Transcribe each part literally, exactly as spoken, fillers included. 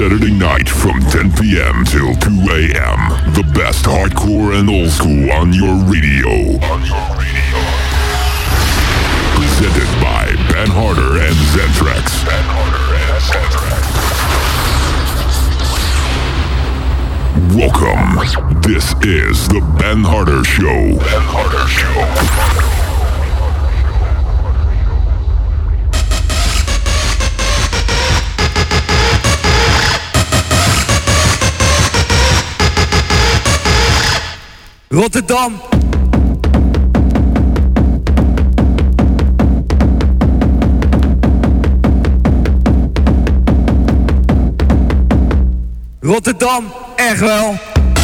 Saturday night from ten p.m. till two a.m. The best hardcore and old school on your radio. On your radio. Presented by Ben Harder and Zentrax. Ben Harder and Zentrax. Welcome. This is the Ben Harder Show. Ben Harder Show. Rotterdam. Rotterdam, echt wel.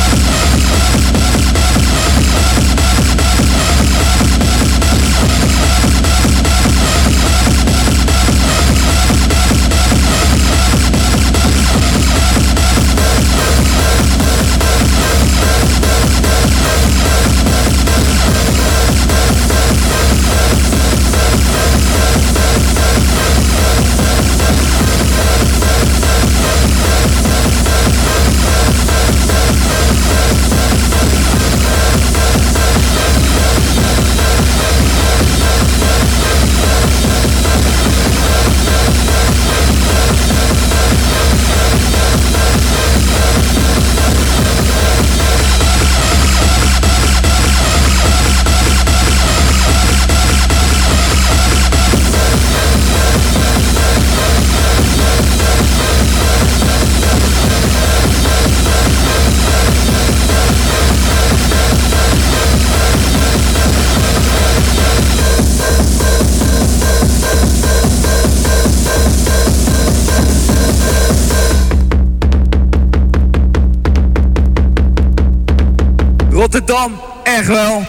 Rotterdam, echt wel.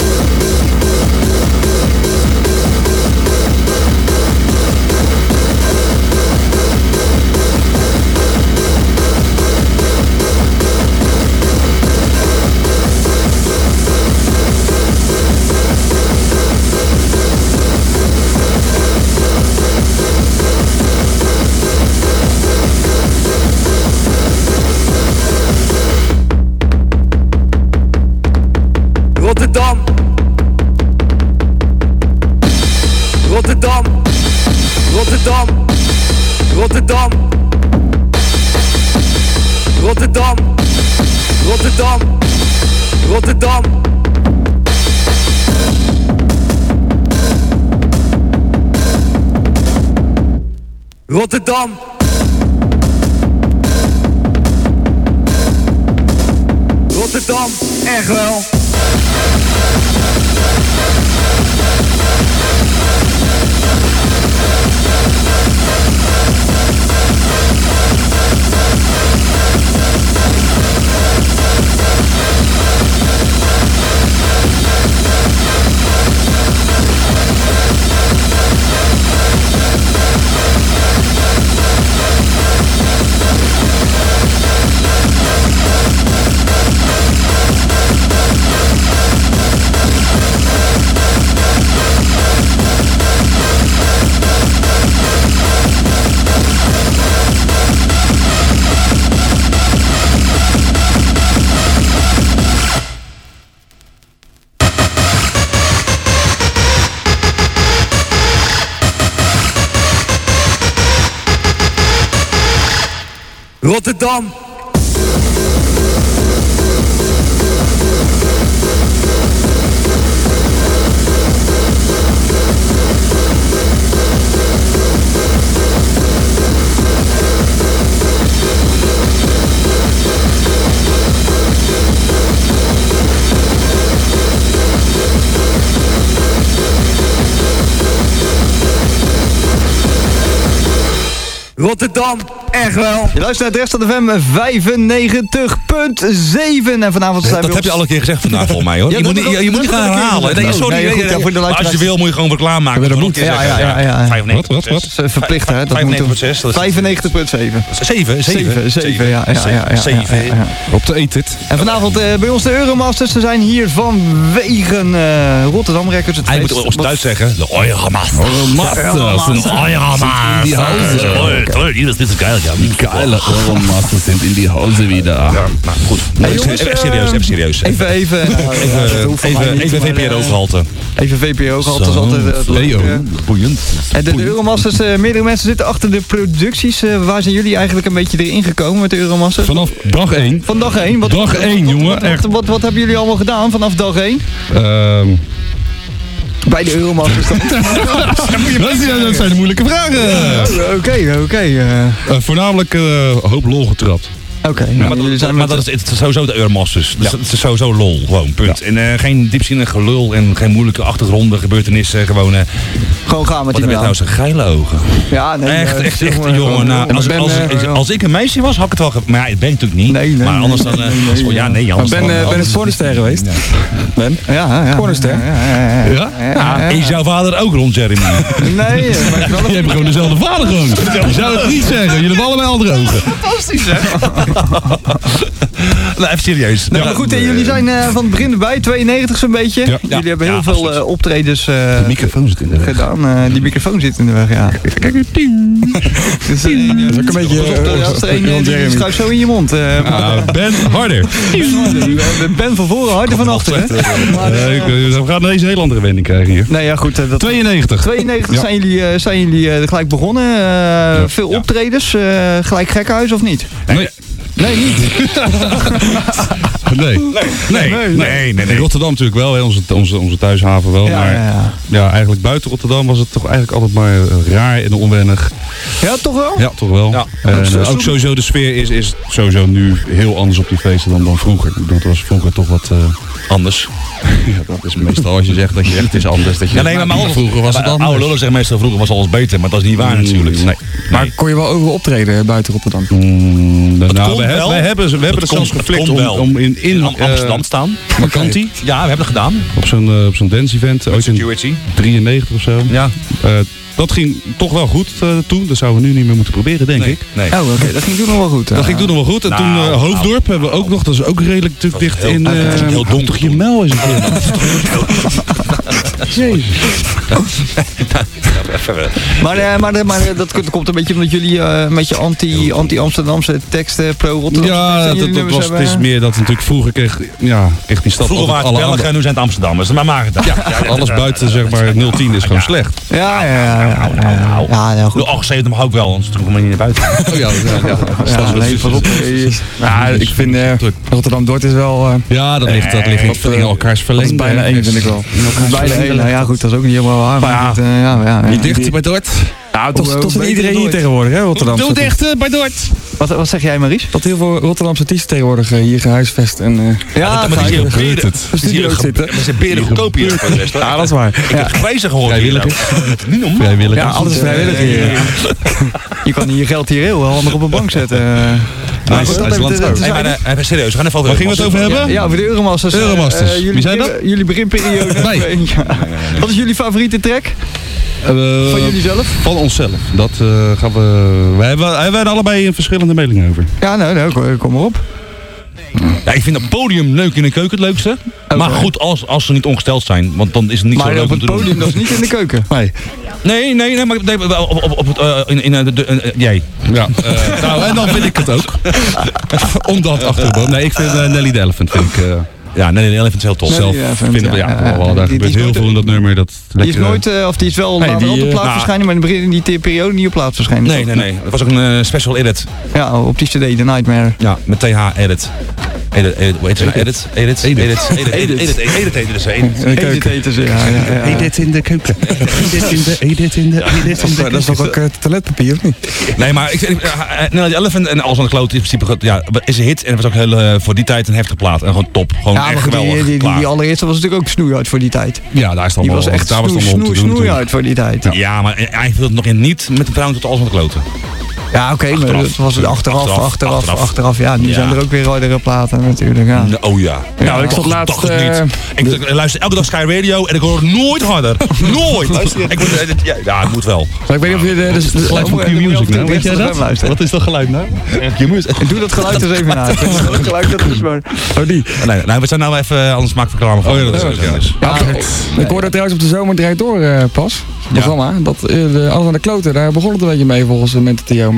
Rotterdam. Rotterdam. Rotterdam. Rotterdam. Rotterdam. Rotterdam. Rotterdam. Rotterdam. Rotterdam, echt wel. Rotterdam. Rotterdam, echt wel. Je luistert naar de rest van de F M vijfennegentig punt zeven. En vanavond zijn dat we heb je al een keer gezegd vandaag volgens mij hoor. Ja, je moet niet, je, je moet niet gaan herhalen. Nee, sorry. Nee, goed, ja, voor de maar als je wil moet je gewoon reclame maken. Ja, Dat moet ja, ja, ja, ja. vijfennegentig, Wat, wat, wat? Verplicht hè. vijfennegentig punt zes. vijfennegentig punt zeven. zeven, zeven. zeven, ja, ja, ja, ja, zeven. Op de eet En vanavond uh, bij ons de Euromasters. Ze zijn hier vanwege uh, Rotterdam Records. Het Hij moet ons Duits zeggen. De Euromasters. Euromasters. Euromasters. Die houden Toll, hier is dit geil. ja, Die geile Euromasters sind in die Hause wieder. Ja, nou goed. Hey, even, jongens, even serieus, even serieus. Even, even, nou, ja, dat Even, hoeft van mij even, niet, even maar, V P R O eh, gehalte. Even V P O gehad, dat is altijd uh, leuk. Leo, eh. boeiend. En de, de Euromasters, uh, meerdere mensen zitten achter de producties. Uh, waar zijn jullie eigenlijk een beetje erin gekomen met de Euromasters? Vanaf dag één. Van dag één? Wat, Dag wat- één, wat- jongen, Wat, echt. wat, wat, wat hebben jullie allemaal gedaan vanaf dag één? Ehm Bij de Euromasters dan? dat, zijn, dat zijn de moeilijke vragen. Oh, Oké, oké. uh, Uh, voornamelijk uh, een hoop lol getrapt. Oké, Ja, nou, maar jullie dat, zijn maar met- dat is, het is sowieso de Euromasters. Dus het is sowieso lol, gewoon, punt. En uh, geen diepzinnig gelul en geen moeilijke achtergronden, gebeurtenissen. Gewoon, uh, gewoon gaan met wat die heb je nou zo'n geile ogen. Ja, nee, Echt, uh, echt, echt, jongen, jongen. Nou, maar als, Ben, als, uh, als, als ik een meisje was, had ik het wel... Ge maar ja, dat ben ik natuurlijk niet. Nee, nee, maar anders nee, dan... uh, nee, nee, oh, ja, nee, Maar anders Ben, dan... eh, Ben anders- is pornoster geweest. Ben? Ja, ja. Pornoster. Ja, ja, ja, ja. Ja? Is jouw vader ook rond, Jeremy? Nee, uh, maar ik kan Je hebt gewoon dezelfde vader gewoon. Je zou het niet zeggen. Jullie hebben allemaal andere ogen. Fantastisch, hè? Nou, even serieus. Nee, maar goed, eh, jullie zijn uh, van het begin erbij, tweeëntig zo'n beetje. Ja. Jullie hebben heel Ja, veel absoluut. uh, optredens uh, De microfoon zit in de weg. gedaan. Uh, die microfoon zit in de weg, ja. Dus, uh, Dat is ook een beetje... pas op, eh, uh, als er een uh, die schuift zo in je mond. Uh, Ah, Ben, harder. Ben van voren, harder van achteren. Maar, uh, Uh, ik, uh, we gaan deze hele andere wending krijgen hier. nee, ja goed. Uh, dat, tweeënnegentig. tweeënnegentig Ja. zijn jullie, uh, zijn jullie uh, gelijk begonnen. Uh, veel Ja. optredens, uh, gelijk gekhuis of niet? Nee. Nee, niet. Nee. Nee, nee, nee. nee, In Rotterdam natuurlijk wel, hè, onze, onze, onze thuishaven wel. Ja, maar ja, ja. ja, eigenlijk buiten Rotterdam was het toch eigenlijk altijd maar raar en onwennig. Ja, toch wel? Ja, toch wel. Ja. En, uh, ook sowieso de sfeer is, is sowieso nu heel anders op die feesten dan, dan vroeger. Ik bedoel, het was vroeger toch wat... Uh, Anders. ja, dat is meestal als je zegt dat je echt is anders. Dat je Ja, nee, maar, maar alles, vroeger was het maar, anders. oude lullen zeggen meestal vroeger was alles beter, maar dat is niet waar natuurlijk. Nee. Maar kon je wel overal optreden buiten Rotterdam? Mm, nou, kon we, hebben, wel. we hebben, we hebben Dat er zelfs kon- dat geflikt kon om, wel. om in, in, In Am- Amsterdam uh, staan. Vakantie. Ja, we hebben het gedaan. Op zo'n uh, op zo'n dance event. Ooit in Security. drieënnegentig of zo. Ja. Uh, dat ging toch wel goed uh, toen. Dat zouden we nu niet meer moeten proberen, denk Nee. ik. Nee. Oh, oké. Dat ging toen nog wel goed. Dat ging toen nog wel goed. En Nou, toen uh, nou. Hoofddorp hebben we ook nog. Dat is ook redelijk natuurlijk Dat was dicht heel- in... dat was Uh, heel donker toch je toen. mel is het. Jezus. Maar, uh, maar, maar uh, dat komt- komt een beetje omdat jullie uh, met je anti, anti-Amsterdamse teksten, pro-Rotterdam. Ja, dat, dat was, het is meer dat natuurlijk vroeger kreeg, ja, kreeg die stad Vroeger waren altijd het alle Belgen en nu zijn het Amsterdammers. Maar maak het dan. Ja, alles buiten zeg maar nul tien is gewoon slecht. Ja, ja, ja. Ja, ja, ja, ja, goed. De achtzeventig mag ook wel, anders doen we maar niet naar buiten. Oh ja, ja, Ja, nee, pas op. Ja, ik vind uh, Rotterdam-Dordt is wel... uh, ja, dat ligt, dat ligt in, in elkaars dat verlengde. is bijna één, vind ik wel. Bijna één. Nou ja, goed, dat is ook niet helemaal waar. Maar ja. goed, uh, ja, ja, ja. Niet dicht bij Dort. Nou, tot, Hoe- tot hoe zit beter iedereen dan hier ooit. tegenwoordig, hè, Rotterdam. Doe dicht bij Dort. Wat, wat zeg jij, Maries? Dat heel veel Rotterdamse artiesten tegenwoordig uh, hier gehuisvest en... uh, Ja, dat is hier ga je- beren. Een studio zitten. We zijn beren goedkoop hier voor de rest. Ja, dat is waar. Ik heb grijzig gehoord hier. Vrijwilligers. nou. Niet normaal. Vrijwilligers. Ja, alles is vrijwillig hier. Je kan je geld hier heel handig op een bank zetten. Uh, Hij is- goed, hij dat is hebben we te- te Hey, maar zijn. uh, serieus, we gaan even over... Waar gingen we het over hebben? Ja, over de Euromasters. Uh, Euromasters. uh, jullie Wie zijn begin- Jullie beginperiode. Wij. Ja. Wat is jullie favoriete track? Uh, Van jullie zelf? Van onszelf. Dat uh, gaan we... Wij hebben, wij hebben er allebei een verschillende meningen over. Ja, nou, nou kom- kom maar op. Ja, ik vind het podium leuk in de keuken het leukste. Maar goed, als, als ze niet ongesteld zijn. Want dan is het niet zo Maar leuk op om het te doen. podium, dat is niet in de keuken. Nee. Nee, nee, nee, maar nee, op, op, op het, uh, in, in uh, de, de, uh, jij. Ja. Uh, nou, en dan vind ik het ook. Omdat achterboom. Nee, ik vind uh, Nelly the Elephant vind ik... Uh, Ja, nee, nee, Elephant is heel tof. Nelly zelf the Elephant, vind ik, ja, ja, ja, wel, ja. daar Die- die gebeurt is heel nooit- veel in dat nummer. Dat Die is lekker, nooit, uh, of die is wel Hey, later die, op de uh, plaat nou, verschijnen, maar in die te- periode niet op plaat verschijnen. Nee, nee, nee. Het was ook een uh, special edit. Ja, op die cd, The Nightmare. Ja, met T H edit. Edit, edit, hoe heet het nou? Edit, edit, edit, edit, edit, edit, edit, edit, edit, is edit. in de keuken. Eten ze, ja, ja, ja. Edit in de keuken. Edit in de, edit in de, edit in de Dat is toch ook uh, toiletpapier, of niet? Nee, maar ik vind, uh, Nelly the Elephant en Alles aan de Kloot is in principe, ja, is een hit en het was ook heel, uh, voor die tijd een heftige plaat. En gewoon top, gewoon Ja, maar echt goed, die, geweldig. die, die, klaar. die allereerste was natuurlijk ook snoeihard voor die tijd. Ja, daar is dan Die wel, was echt daar was snoe, dan wel om snoe, te doen snoeihard voor die tijd. Ja, Ja, maar hij viel het nog in niet met de vrouwen tot Alles aan de Kloten. oké, maar Achteraf. dat was het achteraf, achteraf, Achteraf, achteraf. achteraf. Ja, nu Ja. zijn er ook weer hardere platen natuurlijk. Ja. Oh ja. Ja, ik zat Och, laatst... dacht ik uh, niet. Ik, ik luister elke dag Sky Radio en ik hoor het nooit harder. Nooit. Ik moet, eh, dit- ja, ja, het moet wel. maar ik weet niet of je... De, de, de, Geluid van Dan moet je Q-Music op de nou, weet jij beste dat? stem luisteren. Wat is dat geluid nou? En doe dat geluid eens even na. Dat geluid dat is maar... oh, die. Nee, nee, we zijn nou even, anders maak ik reclame van. Oh ja, dat is ook, ja. Ja, ik hoorde trouwens op de zomer draait door uh, pas. Programma. Dat uh, de Alles aan de Kloten, daar begon het een beetje mee volgens uh, Mental Theo. Maar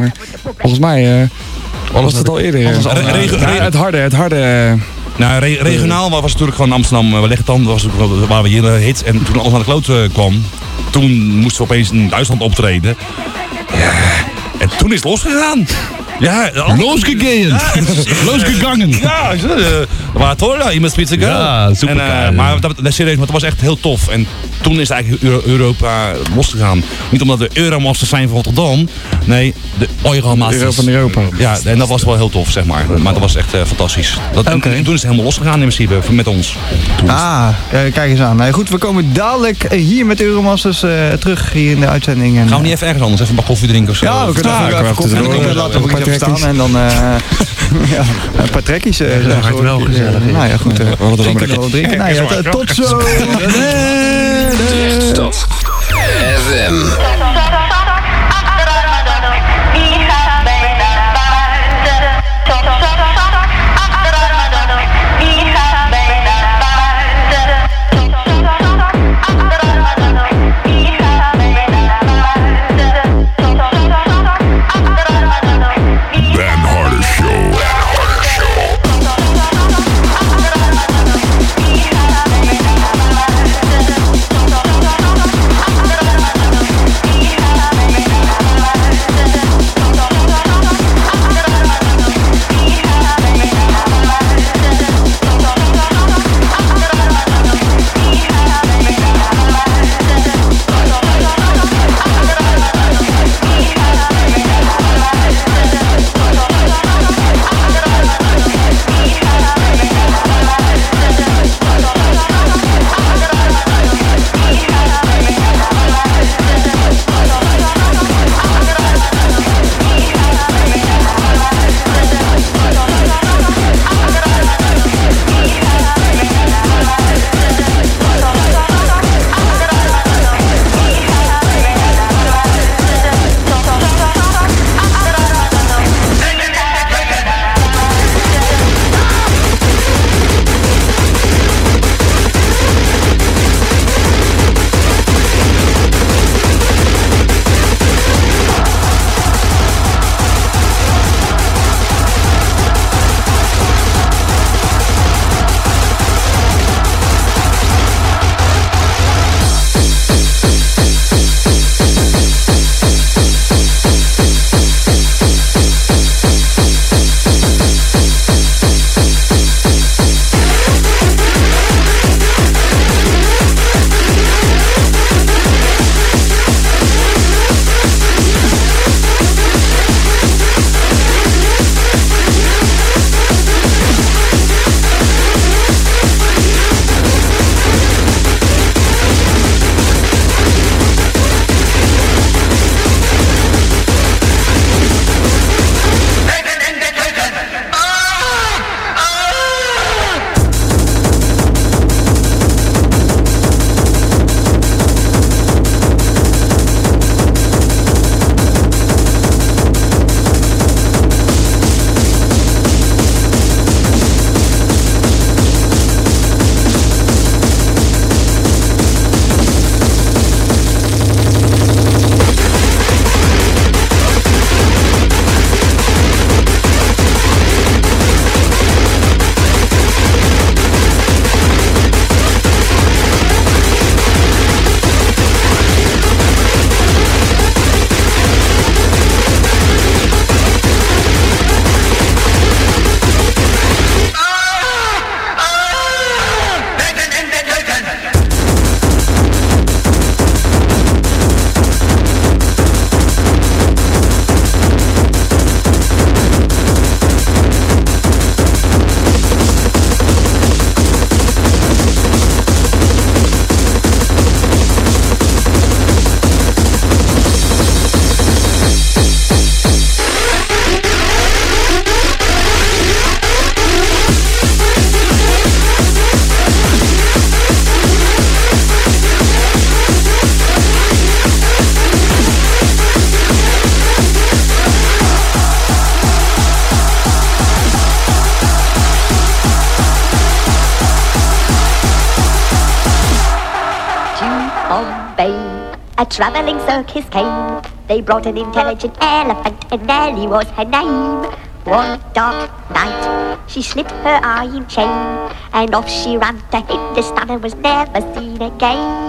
maar volgens mij uh, was het al eerder. Re- reg- ja, het harde, het harde... Uh, nou, re- regionaal was het natuurlijk gewoon Amsterdam, waar ligt het dan? Was het, waar we hier uh, hit. En toen alles aan de kloot uh, kwam, toen moesten we opeens in Duitsland optreden. Ja, en toen is het losgegaan. Ja, losgegaan. Ja, losgegangen. Ja, dat uh, was toll, ja, iemand spitsen go. Ja, super. En, uh, maar dat, dat, serieus, maar dat was echt heel tof. En toen is het eigenlijk Euro- Europa losgegaan. Niet omdat we Euromasters zijn van Rotterdam. Nee, de Euromasters. Euro van Europa. Ja, en dat was wel heel tof, zeg maar. Maar dat was echt uh, fantastisch. Dat, okay. En toen is het helemaal losgegaan in principe, met ons. Toen ah, kijk eens aan. Nee, goed, we komen dadelijk hier met Euromasters uh, terug hier in de uitzending. En, gaan we niet even ergens anders, even een bak koffie drinken of zo? Ja, we kunnen ja, even, even koffie drinken. Laten we even staan en dan uh, ja, een paar trekkies. Uh, ja, dat wel gezellig. Uh, nou ja, goed. Uh, we drinken wel drinken. Nou ja, tot zo. Stad F M. A travelling circus came They brought an intelligent elephant, and Nellie was her name. One dark night, she slipped her iron chain, and off she ran to Hindustan and was never seen again.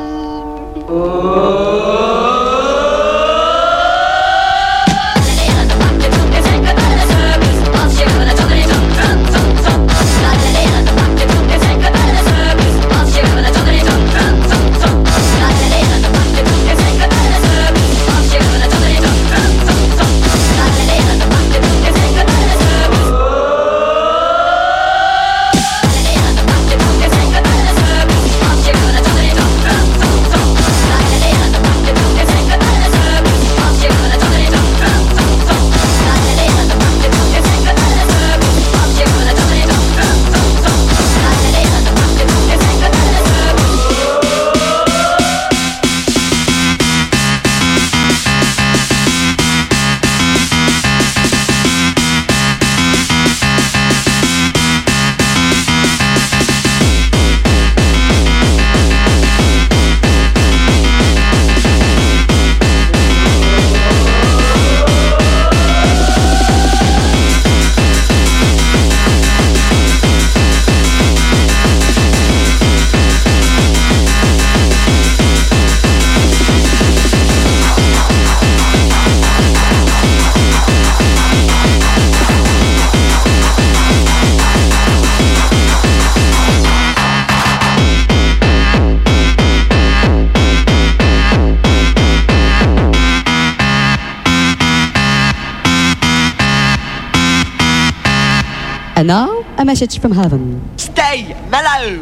And now, a message from heaven. Stay mellow!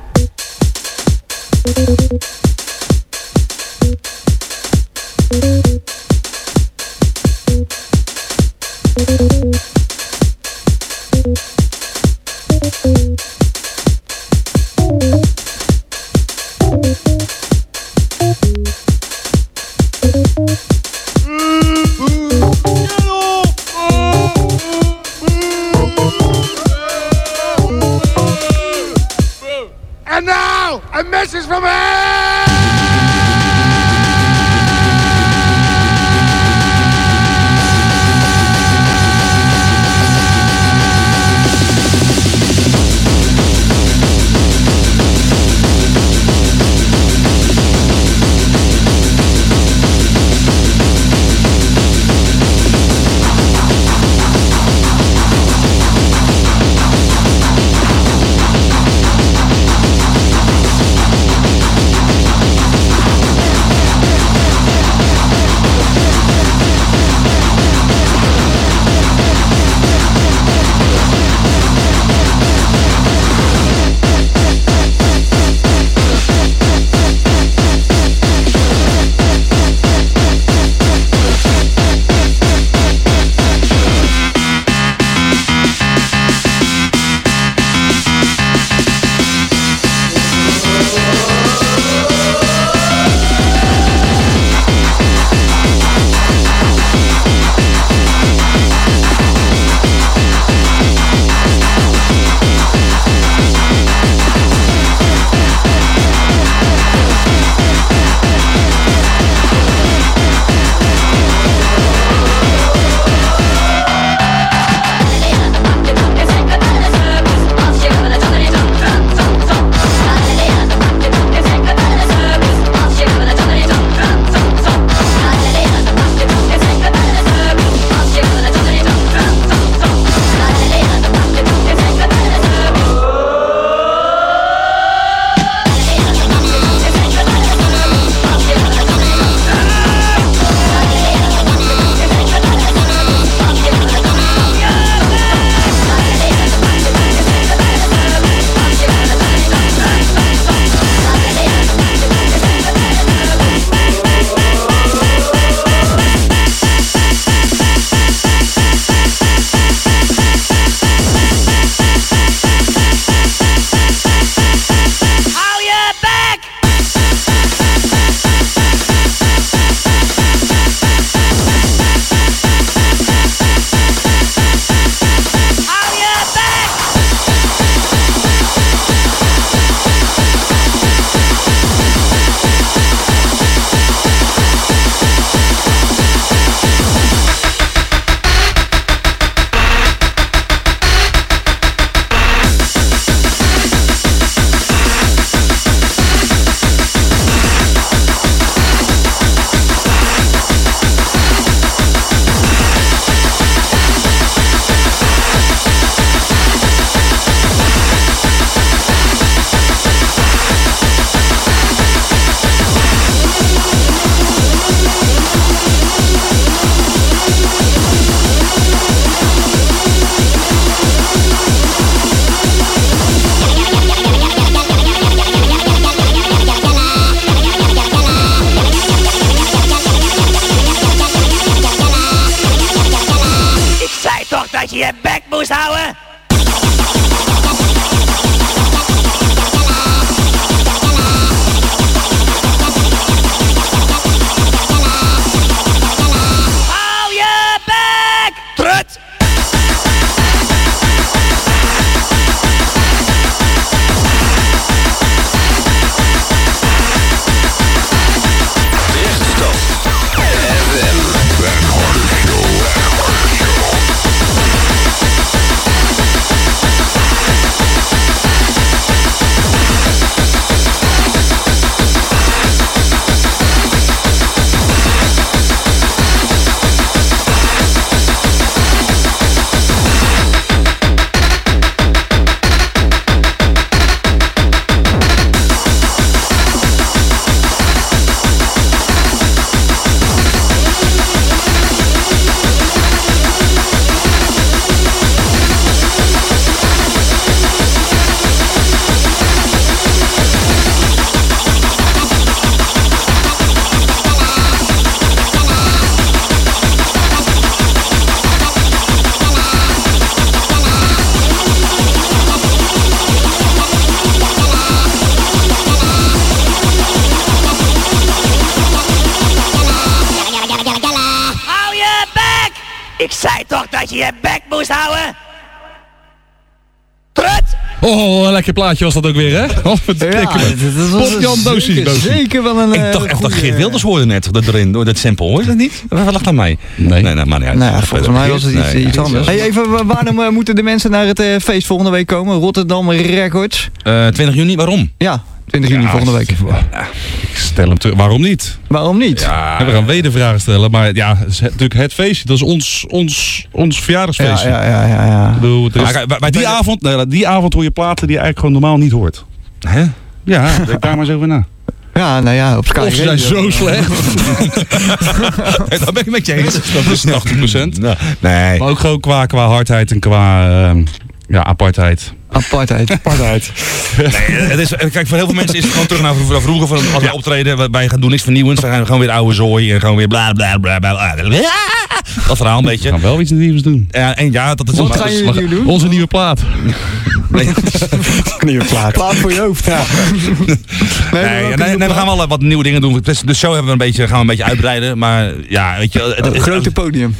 And now, a message from hell! Ik zei toch dat je je bek moest houden? Trut! Oh, een lekker plaatje was dat ook weer, hè? Oh, Ja, dat was Jan Doosie. zeker, zeker wel een... Ik uh, dacht echt dat goeie- Geert Wilders hoorde net dat erin, door dat sample. Hoor je dat niet? Wat lag aan mij? Nee. Nee, nee, maar niet uit. Nou ja, volgens mij was het iets, Nee, iets nee, anders. Hey, even, wa- waarom uh, moeten de mensen naar het uh, feest volgende week komen? Rotterdam Records. Uh, twintig juni, waarom? Ja, twintig juni volgende week. Ik stel hem terug. Waarom niet? Waarom niet? Ja, We gaan wedervragen stellen, maar ja, het is natuurlijk het feestje. Dat is ons, ons, ons verjaardagsfeestje. Ja, ja, ja, ja, ja. Ik bedoel, het is- Maar kijk, bij- bij die, de- avond, nee, die avond hoor je platen die je eigenlijk gewoon normaal niet hoort. Hè? Ja, denk daar maar eens over na. Ja, nou ja, op Sky Of ze zijn Radio. zo slecht. Hey, dat ben ik met je eens. Dat is tachtig procent. Nee. Maar ook gewoon qua, qua hardheid en qua uh, ja, apartheid. Apartheid. Apartheid. Nee, het is, kijk, voor heel veel mensen is het gewoon terug naar vro- vroeger. Van als wij optreden, wij gaan doen niks vernieuwends. Wij gaan gewoon weer oude zooi en gewoon weer bla bla bla bla. bla. Dat verhaal een We beetje. gaan wel iets nieuws doen. Ja, en ja, dat is Wat maar- gaan dat is- jullie nu doen? Onze nieuwe plaat. Nee, Nieuwe plaat. Plaat voor je hoofd. Ja. nee, nee, nee, nee, we gaan wel wat nieuwe dingen doen. Dus de show hebben we een beetje, gaan we een beetje uitbreiden. Maar ja, weet je... Het, Een het- grote podium.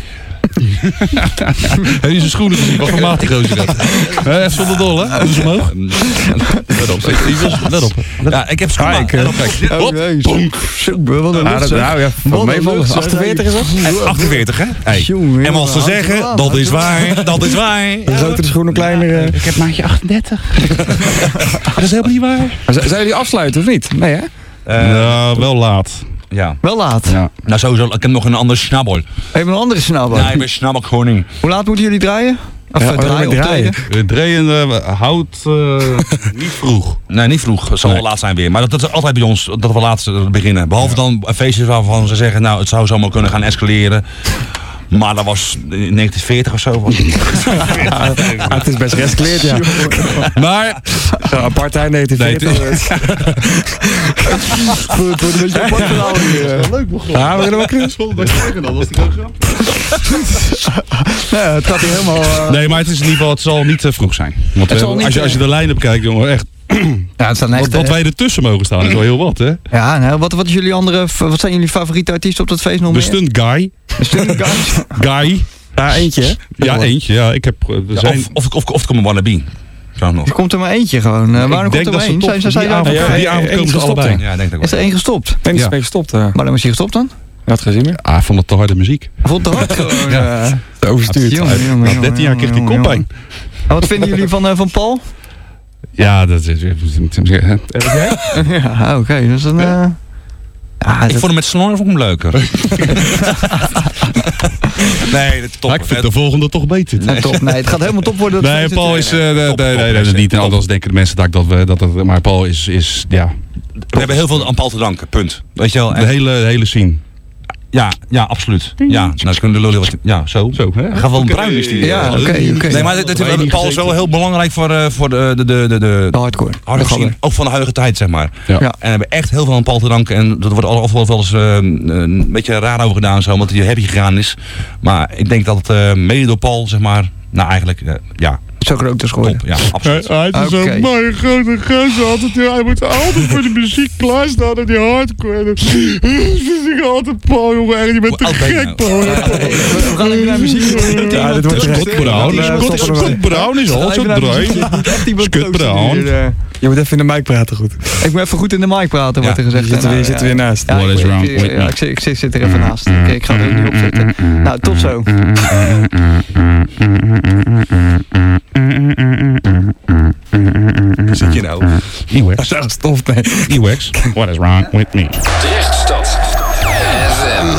Heb je zijn schoenen gezien? Wat voor maat die gozer had? Hè, even zonder dol, hè? Doe ze omhoog. Let op. Die wil- Let op. Ja, ik heb schoenen. Ah, ik, eh, Let op, kijk. Oh, nee, zo, zo, wat een Ah, lucht, dat, zeg. nou ja, Wat voor een mij valt lucht, het. zeg. achtenveertig is dat? En achtenveertig, hè? Hey. Jongen, En als ze jongen, zeggen, houd dat je is aan, waar, dat is waar. Grotere schoenen, kleinere. Ik heb maatje achtendertig. Dat is helemaal niet waar. Maar z- Zijn jullie afsluiten of niet? Nee, hè? Ja, wel laat. Ja. Wel laat. Ja. Nou, sowieso, ik heb nog een ander snabbel. Even een andere snabbel. Ja, ik ben snabbel koning. Hoe laat moeten jullie draaien? Of Ja, uh, oh, draaien, met draaien. optreden? Draaien uh, houdt uh, niet vroeg. Nee, niet vroeg. Het zal Nee. wel laat zijn weer. Maar dat, dat is altijd bij ons, dat we laat beginnen. Behalve dan feestjes waarvan ze zeggen, nou, het zou zomaar kunnen gaan escaleren. Maar dat was in negentien veertig of zo. Was het. Ah, het is best geëscaleerd, ja. Maar, Zo, apartheid negentien veertig. Het wordt een beetje apart verhaal hier. leuk begonnen. Ja, we kunnen wel kunnen. Dan was die ook zo. Ja, het gaat hier helemaal... uh, Nee, maar het is in ieder geval, het zal niet uh, vroeg zijn. Want Het we zal hebben- niet, als, je, als je de line bekijkt, jongen, echt. Ja, het zijn echt... Wat, wat wij ertussen mogen staan is wel heel wat, hè? Ja, nou, wat, wat, is jullie andere, wat zijn jullie favoriete artiesten op dat feest nog De meer? stunt guy. De stunt guys. Guy. Ja, eentje, hè? Ja, eentje. Ja, ik heb. uh, Er Ja, zijn, of, of, of, of het komt een wannabe. Zo nog. Er komt er maar eentje gewoon. Uh, Ik waarom denk komt er dat maar ze één? toch Zijn, die zijn, zijn avond- er- ja, die avond één komen ze gestopt, allebei. hè? Ja, ik denk dat Is er één gestopt? Eén is Ja. mee gestopt. uh. Waarom is hij gestopt dan? Je had gezien meer? Ah, ik vond het te harde muziek. Vond het hard gewoon. Ja. uh, Te overstuurd. jongen, jongen, Na jongen, dertien jaar kreeg hij jongen, koppijn. jongen. En wat vinden jullie van, uh, van Paul? Ja, dat is. Hè? Ja, oké. Dus dan... Uh, ja, Ik dat- vond hem met Snor vond ik hem leuker. nee, dat is top. Maar ik vind de volgende toch beter. Ja, top. Nee, het gaat helemaal top worden. dat Nee, feest Paul natuurlijk. is. uh, Top, nee, top, nee, nee, top. niet. Top. Anders denken de mensen dat ik dat we. Dat, dat, maar Paul is. is ja, We hebben heel veel aan Paul te danken, punt. Weet je wel? de En- hele, de hele scene. ja, ja, absoluut. Ja, nou, ze kunnen de lullen wat... Ja, zo. Zo, hè? Hij gaat wel bruin is die. Ja, eh, oké, oké. Nee, maar dit, dit, Nee, niet Paul is wel gezeten. heel belangrijk voor, uh, voor de, de, de, de, de De hardcore. harde De scene. gabber. Ook van de huidige tijd, zeg maar. Ja. Ja. En we hebben echt heel veel aan Paul te danken. En dat wordt altijd wel, wel eens uh, een beetje raar over gedaan, zo, omdat hij happy gegaan is. Maar ik denk dat het uh, mede door Paul, zeg maar, nou eigenlijk, uh, ja, Zo groot is geworden. top. Ja, absoluut. Hij is Oké. zo'n mooie grote gozer. Altijd, hij moet altijd voor de muziek klaarstaan en die hardcore. Dat vind ik altijd, Paul, jongen. echt, Je bent Hoe te oud ben je gek, nou? Paul. We gaan even naar muziek. Ja, dit wordt Scott Brown is Ja, Scott- stoppen we Scott Brown is al zo draai. Scott Brown. Je moet even in de mic praten goed. Ik moet even goed in de mic praten, wordt er gezegd. Je zit er weer, je zit er weer naast. Ja, What ik, is wrong ik, with ja, me? ik, zit- ik zit, zit er even naast. Oké, ik ga er nu op zitten. Nou, tot zo. Zit je nou? E-Wax. Dat is tof, nee. E-Wax. What is wrong with me? Drechtstad F M.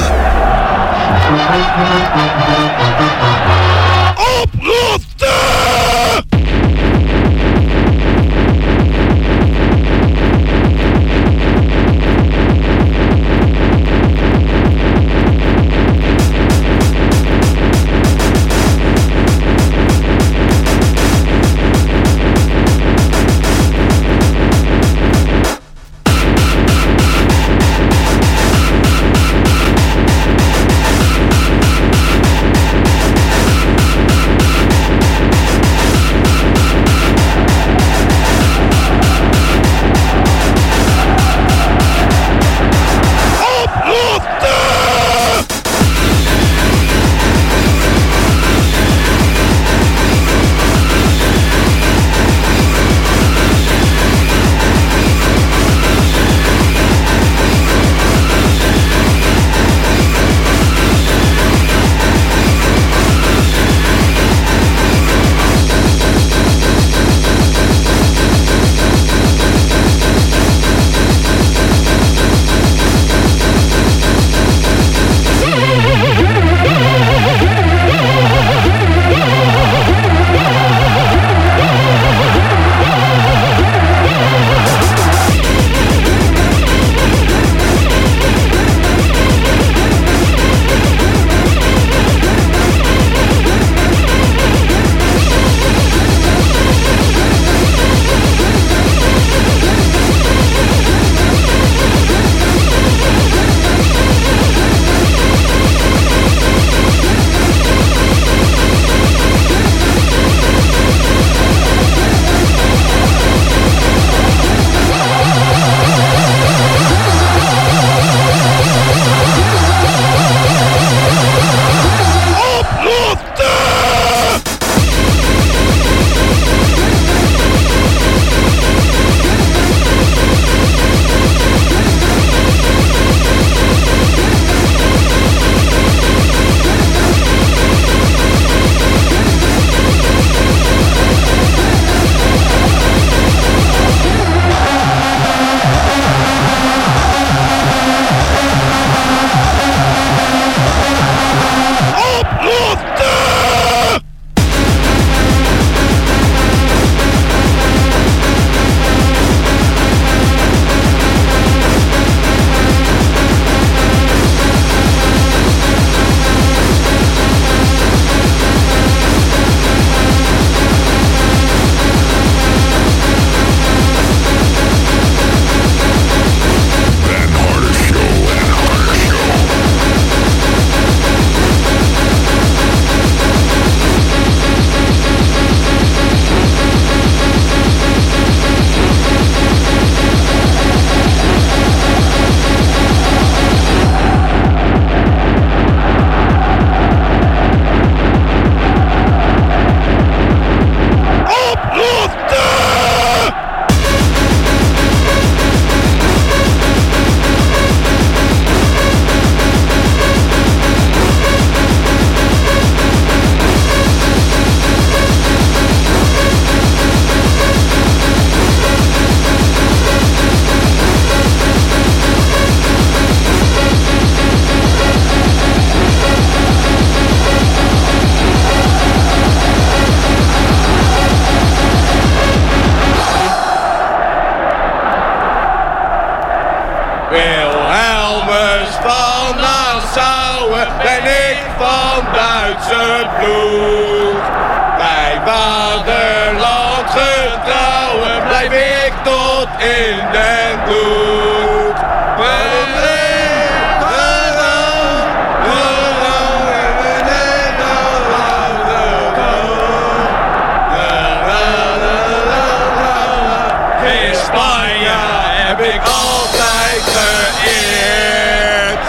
Nassauer ben ik van Duitse bloed. Bij vaderland getrouwen blijf ik tot in den dood. In Spanje heb ik altijd geëerd.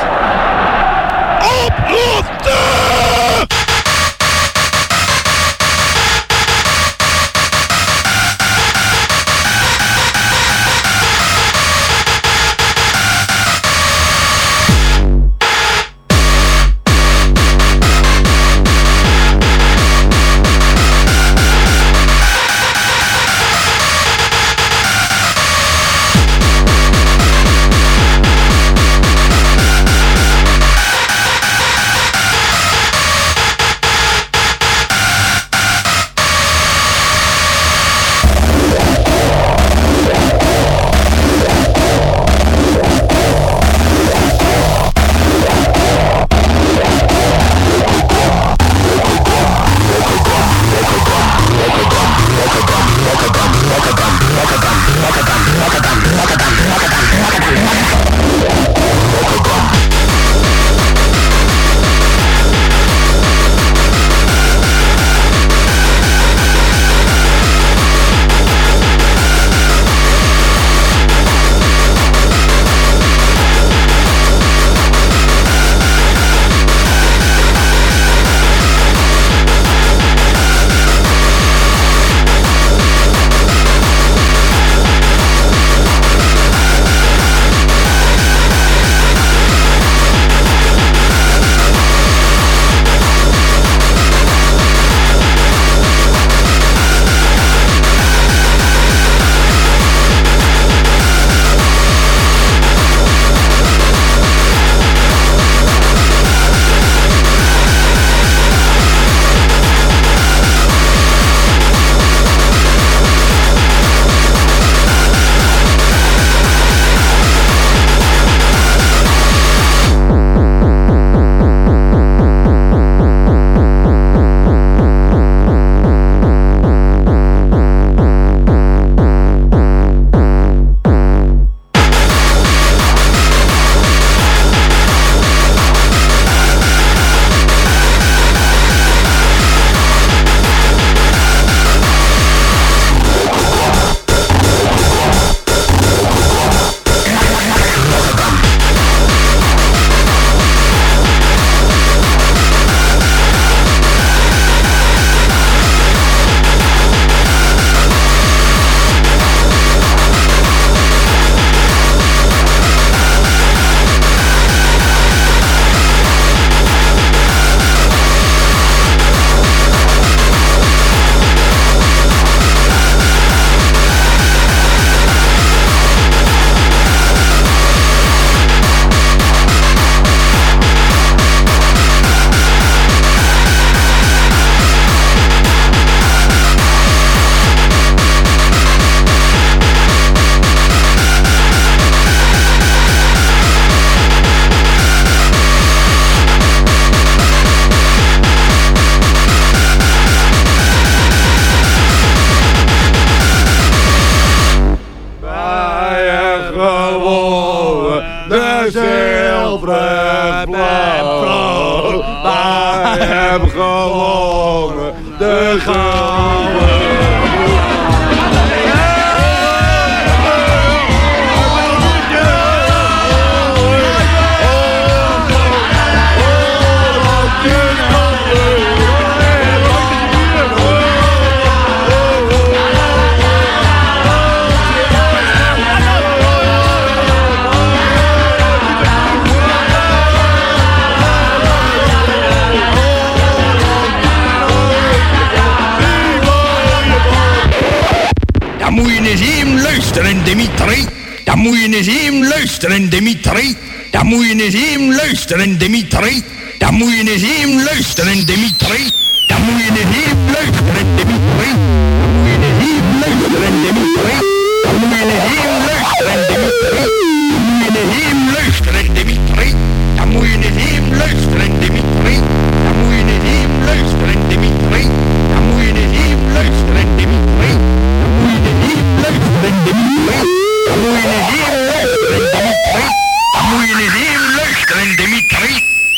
Oprotten! zilveren brood. Wij hebben gewonnen de gouden. Dan moet je eens even luisteren, Dimitri. Dan moet je eens even luisteren, Dimitri. Dan moet je eens even luisteren, Dimitri. Dan moet je eens even luisteren, Dimitri. Dan moet je eens even luisteren, Dimitri. Dan moet je eens even luisteren, Dimitri. Dan moet je eens even luisteren, Dimitri. Dan moet je eens even luisteren, Dimitri. Dan moet je eens even luisteren.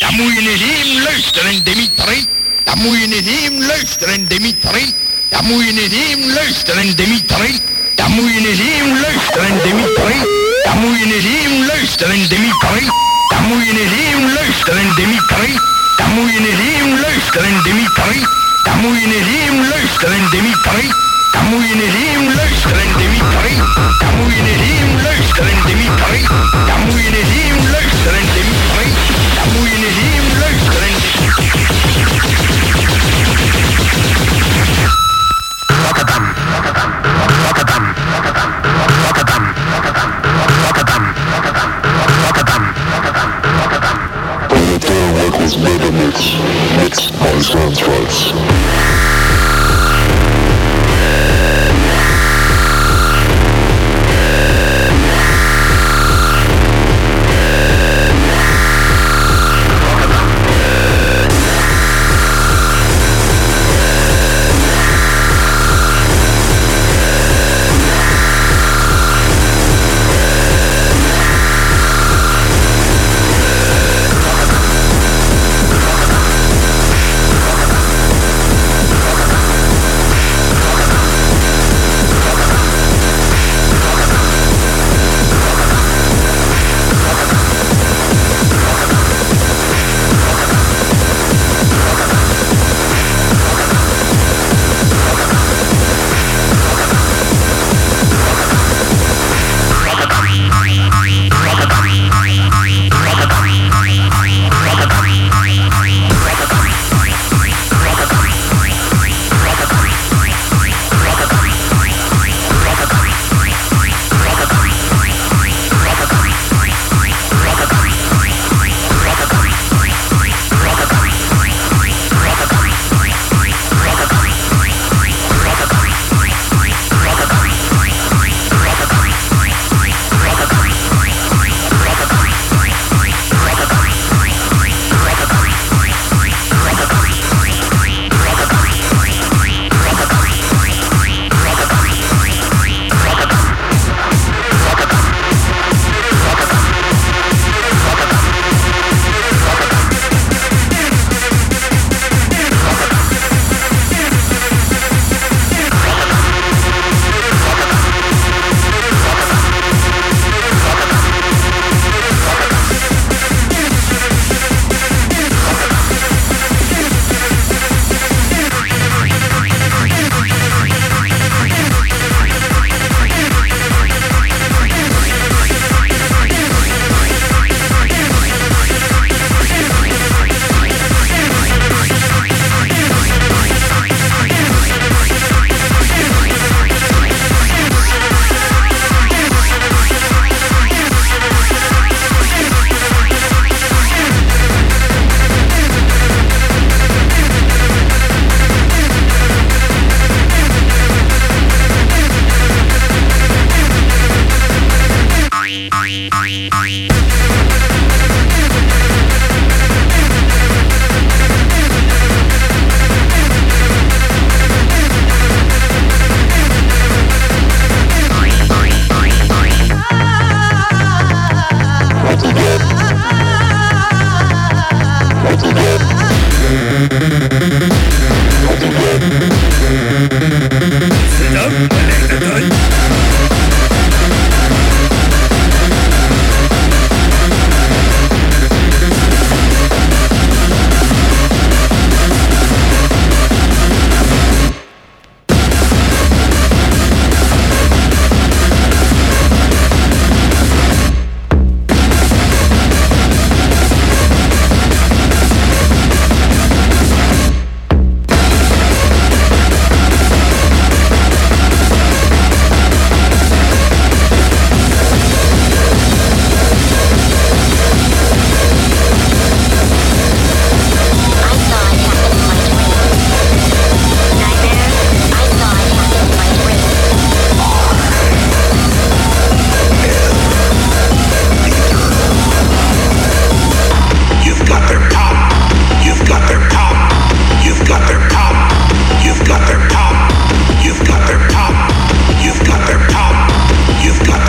Dan moet je eens even luisteren, Dimitri. Dan moet je eens even luisteren, Dimitri. Dan moet je eens even luisteren, Dimitri. Dan moet je eens even luisteren, Dimitri. Dan moet je eens even luisteren, Dimitri. Dan moet je eens even luisteren, Dimitri. Dan moet je eens even luisteren, Dimitri. Dan moet je eens even luisteren, Dimitri. Dan moet je eens even luisteren, Dimitri. Dan moet je eens even luisteren, Dimitri. Dan moet je eens even luisteren, Dimitri. Dan moet je eens even luisteren, Rotterdam, Rotterdam, Rotterdam, Rotterdam, Rotterdam, Rotterdam, Rotterdam, Rotterdam. Planetary Records Mega Mix, mixed by Soundtracks.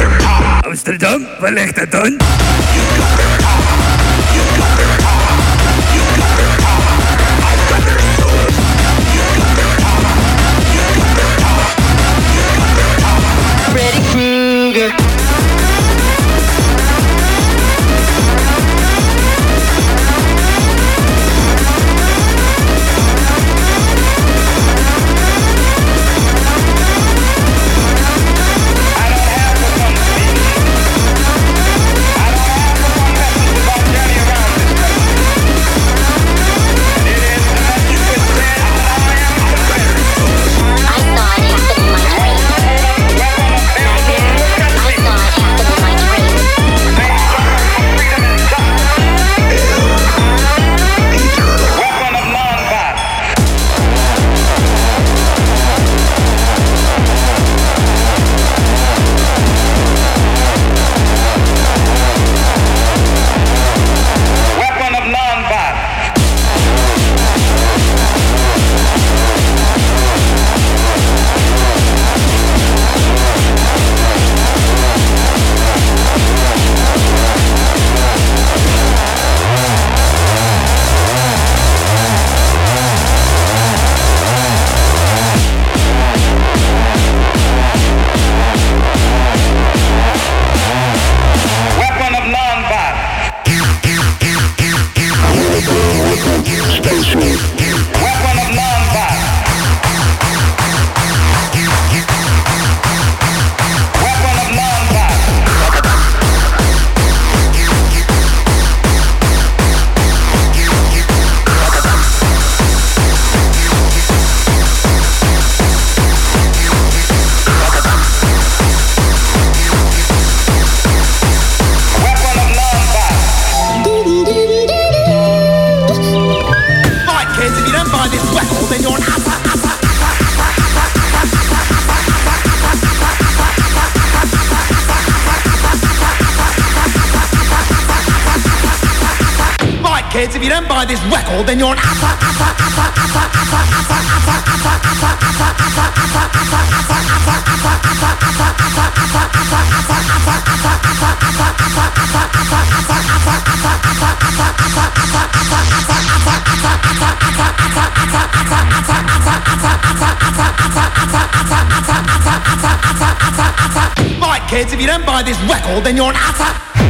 Amsterdam, waar ligt dat dan? You've got their pop, you've got their pop, kids, if you don't buy this record, then you're an upper, upper, upper, upper, upper, upper, upper, upper, upper, upper, right, kids, if you don't buy this record, then you're an utter.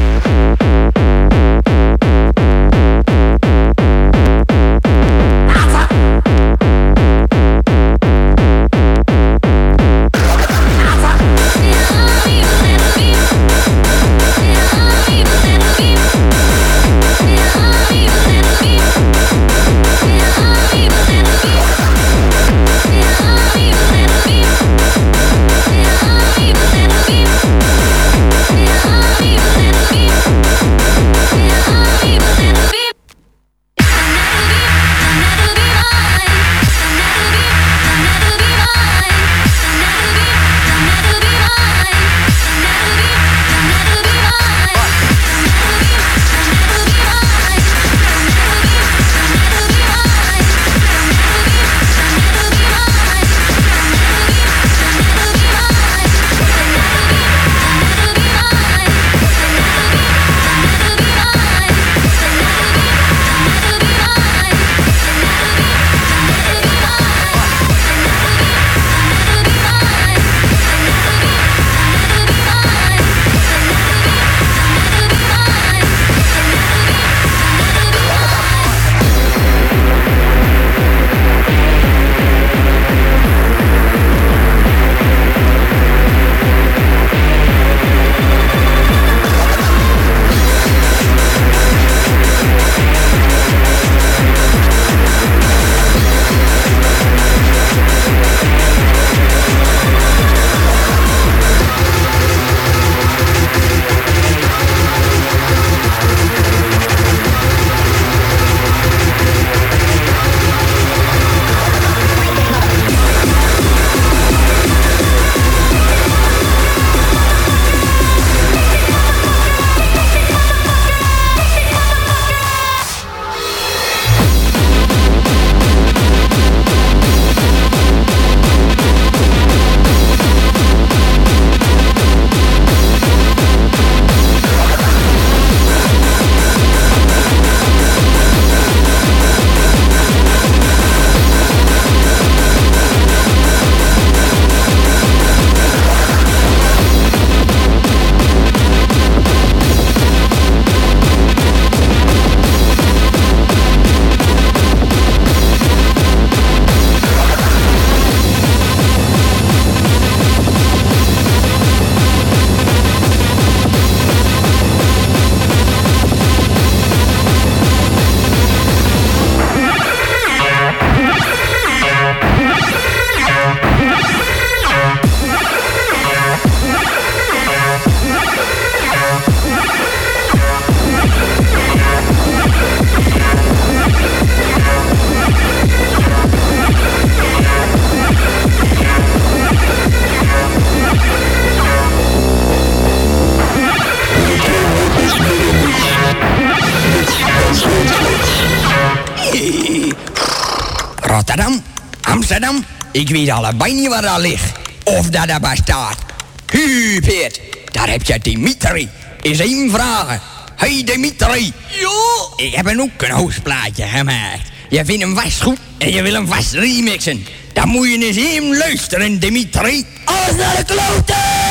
Rotterdam, Amsterdam, ik weet allebei niet waar dat ligt. Of dat er bestaat. Hu, Peert, daar heb je Dimitri. Is één vraag. Hey Dimitri. Ja? Ik heb een ook een hoofdplaatje gemaakt. Je vindt hem vast goed en je wil hem vast remixen. Dan moet je eens even luisteren, Dimitri. Alles naar de kloten!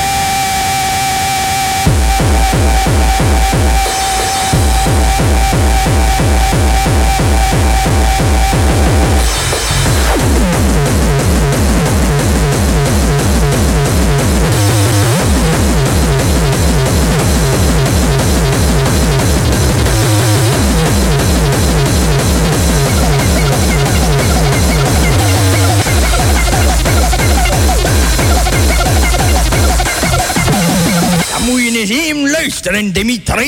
Dan moet je eens even luisteren, Dimitri.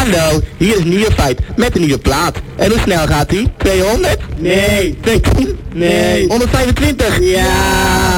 Hallo, hier is Neophyte met een nieuwe plaat. En hoe snel gaat hij? tweehonderd? Nee. tweehonderd? Nee. honderdvijfentwintig? Ja.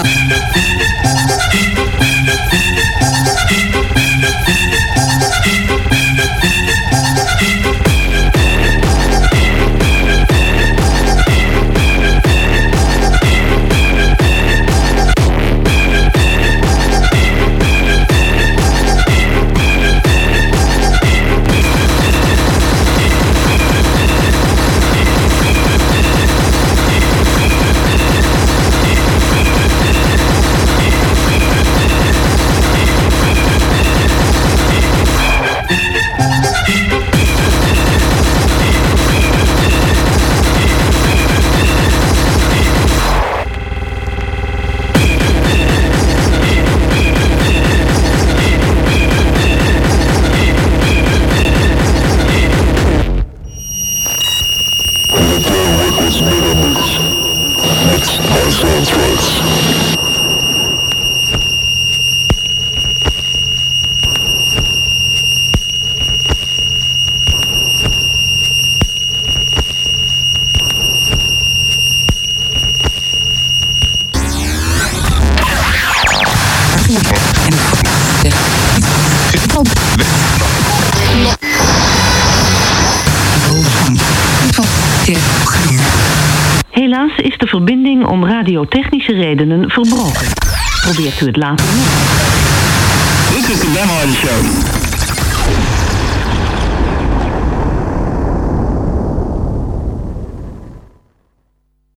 Helaas is de verbinding om radiotechnische redenen verbroken. Probeert u het later nog. This is the Demo Show.